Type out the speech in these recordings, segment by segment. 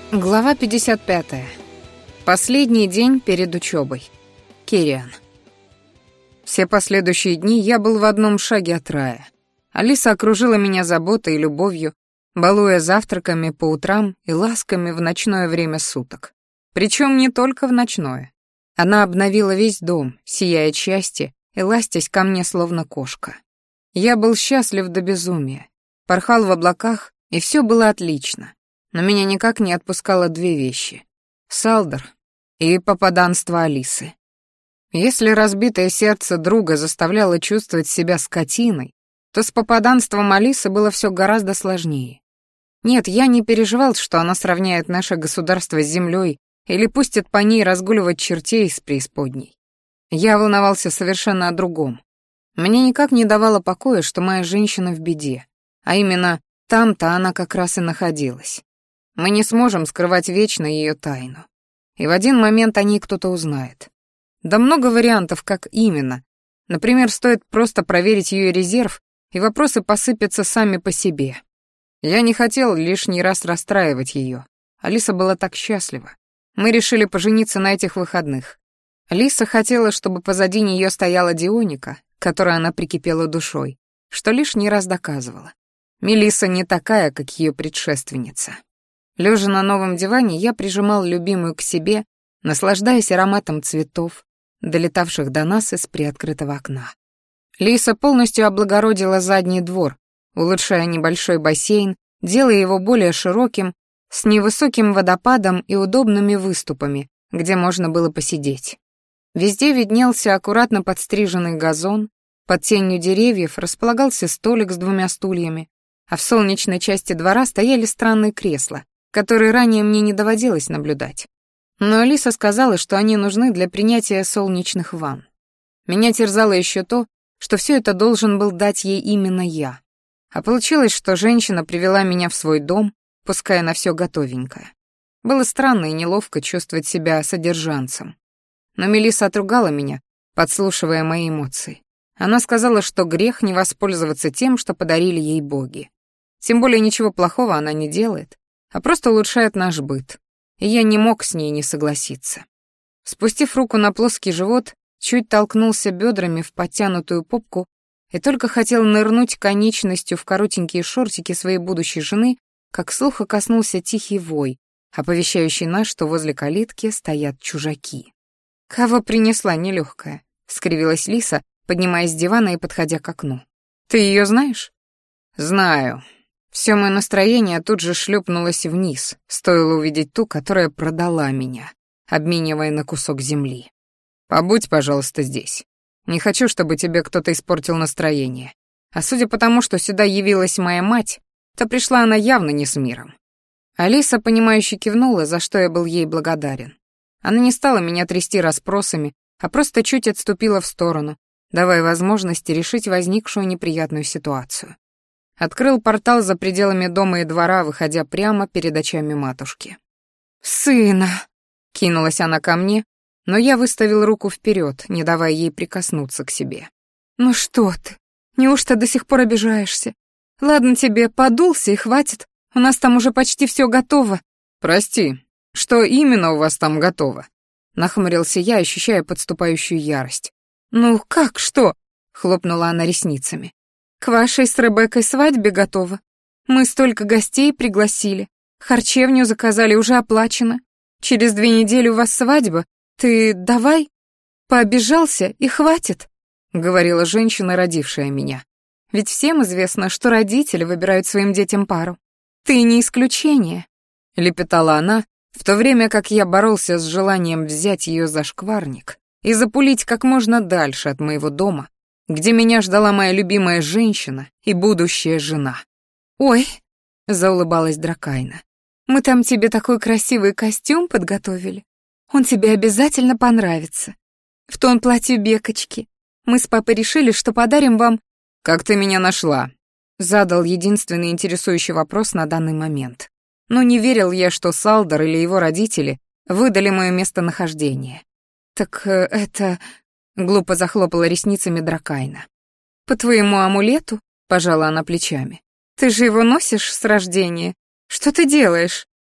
Глава 55. Последний день перед учебой. Кириан. Все последующие дни я был в одном шаге от рая. Алиса окружила меня заботой и любовью, балуя завтраками по утрам и ласками в ночное время суток. Причем не только в ночное. Она обновила весь дом, сияя от счастья и ластясь ко мне словно кошка. Я был счастлив до безумия, порхал в облаках, и все было отлично. Но меня никак не отпускало две вещи — Салдер и попаданство Алисы. Если разбитое сердце друга заставляло чувствовать себя скотиной, то с попаданством Алисы было все гораздо сложнее. Нет, я не переживал, что она сравняет наше государство с землей или пустит по ней разгуливать чертей из преисподней. Я волновался совершенно о другом. Мне никак не давало покоя, что моя женщина в беде, а именно там-то она как раз и находилась. Мы не сможем скрывать вечно ее тайну. И в один момент о ней кто-то узнает. Да много вариантов, как именно. Например, стоит просто проверить ее резерв, и вопросы посыпятся сами по себе. Я не хотел лишний раз расстраивать ее. Алиса была так счастлива. Мы решили пожениться на этих выходных. Алиса хотела, чтобы позади нее стояла Дионика, к которой она прикипела душой, что лишний раз доказывала. Мелисса не такая, как ее предшественница. Лежа на новом диване, я прижимал любимую к себе, наслаждаясь ароматом цветов, долетавших до нас из приоткрытого окна. Лиса полностью облагородила задний двор, улучшая небольшой бассейн, делая его более широким, с невысоким водопадом и удобными выступами, где можно было посидеть. Везде виднелся аккуратно подстриженный газон, под тенью деревьев располагался столик с двумя стульями, а в солнечной части двора стояли странные кресла, которые ранее мне не доводилось наблюдать. Но Алиса сказала, что они нужны для принятия солнечных ванн. Меня терзало еще то, что все это должен был дать ей именно я. А получилось, что женщина привела меня в свой дом, пуская на все готовенькое. Было странно и неловко чувствовать себя содержанцем. Но Мелисса отругала меня, подслушивая мои эмоции. Она сказала, что грех не воспользоваться тем, что подарили ей боги. Тем более ничего плохого она не делает, а просто улучшает наш быт, и я не мог с ней не согласиться. Спустив руку на плоский живот, чуть толкнулся бедрами в подтянутую попку и только хотел нырнуть конечностью в коротенькие шортики своей будущей жены, как слуха коснулся тихий вой, оповещающий нас, что возле калитки стоят чужаки. «Кого принесла нелегкая?» — скривилась Лиса, поднимаясь с дивана и подходя к окну. «Ты ее знаешь?» «Знаю». Все мое настроение тут же шлепнулось вниз, стоило увидеть ту, которая продала меня, обменивая на кусок земли. «Побудь, пожалуйста, здесь. Не хочу, чтобы тебе кто-то испортил настроение. А судя по тому, что сюда явилась моя мать, то пришла она явно не с миром». Алиса, понимающе кивнула, за что я был ей благодарен. Она не стала меня трясти расспросами, а просто чуть отступила в сторону, давая возможность решить возникшую неприятную ситуацию. Открыл портал за пределами дома и двора, выходя прямо перед очами матушки. «Сына!» — кинулась она ко мне, но я выставил руку вперед, не давая ей прикоснуться к себе. «Ну что ты? Неужто до сих пор обижаешься? Ладно тебе, подулся и хватит, у нас там уже почти все готово». «Прости, что именно у вас там готово?» — нахмурился я, ощущая подступающую ярость. «Ну как, что?» — хлопнула она ресницами. «К вашей с Ребеккой свадьбе готово. Мы столько гостей пригласили. Харчевню заказали, уже оплачено. Через 2 недели у вас свадьба. Ты давай. Пообижался и хватит», — говорила женщина, родившая меня. «Ведь всем известно, что родители выбирают своим детям пару. Ты не исключение», — лепетала она, в то время как я боролся с желанием взять ее за шкварник и запулить как можно дальше от моего дома, где меня ждала моя любимая женщина и будущая жена. «Ой», — заулыбалась Дракайна, — «мы там тебе такой красивый костюм подготовили. Он тебе обязательно понравится. В тон платью Бекочки. Мы с папой решили, что подарим вам...» «Как ты меня нашла?» — задал единственный интересующий вопрос на данный момент. Но не верил я, что Салдер или его родители выдали мое местонахождение. «Так это...» — глупо захлопала ресницами Дракайна. «По твоему амулету?» — пожала она плечами. «Ты же его носишь с рождения. Что ты делаешь?»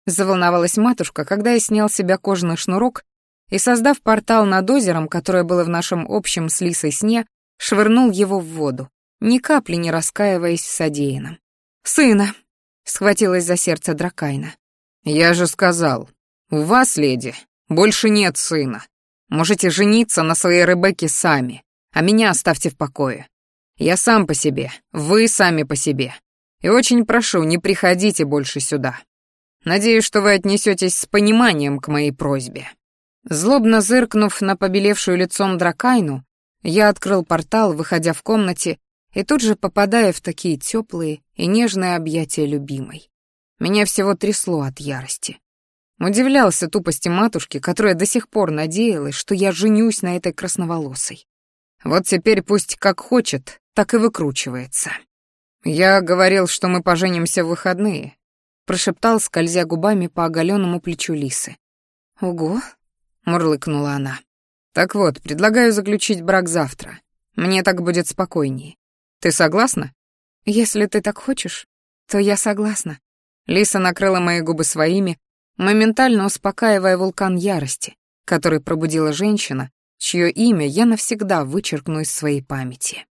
— заволновалась матушка, когда я снял с себя кожаный шнурок и, создав портал над озером, которое было в нашем общем с Лисой сне, швырнул его в воду, ни капли не раскаиваясь в содеянном. «Сына!» — схватилась за сердце Дракайна. «Я же сказал, у вас, леди, больше нет сына. Можете жениться на своей Ребекке сами, а меня оставьте в покое. Я сам по себе, вы сами по себе. И очень прошу, не приходите больше сюда. Надеюсь, что вы отнесетесь с пониманием к моей просьбе». Злобно зыркнув на побелевшую лицом Дракайну, я открыл портал, выходя в комнате, и тут же попадая в такие теплые и нежные объятия любимой. Меня всего трясло от ярости. Удивлялся тупости матушки, которая до сих пор надеялась, что я женюсь на этой красноволосой. Вот теперь пусть как хочет, так и выкручивается. «Я говорил, что мы поженимся в выходные», — прошептал, скользя губами по оголенному плечу Лисы. «Ого», — мурлыкнула она. «Так вот, предлагаю заключить брак завтра. Мне так будет спокойнее. Ты согласна?» «Если ты так хочешь, то я согласна». Лиса накрыла мои губы своими, моментально успокаивая вулкан ярости, который пробудила женщина, чье имя я навсегда вычеркну из своей памяти.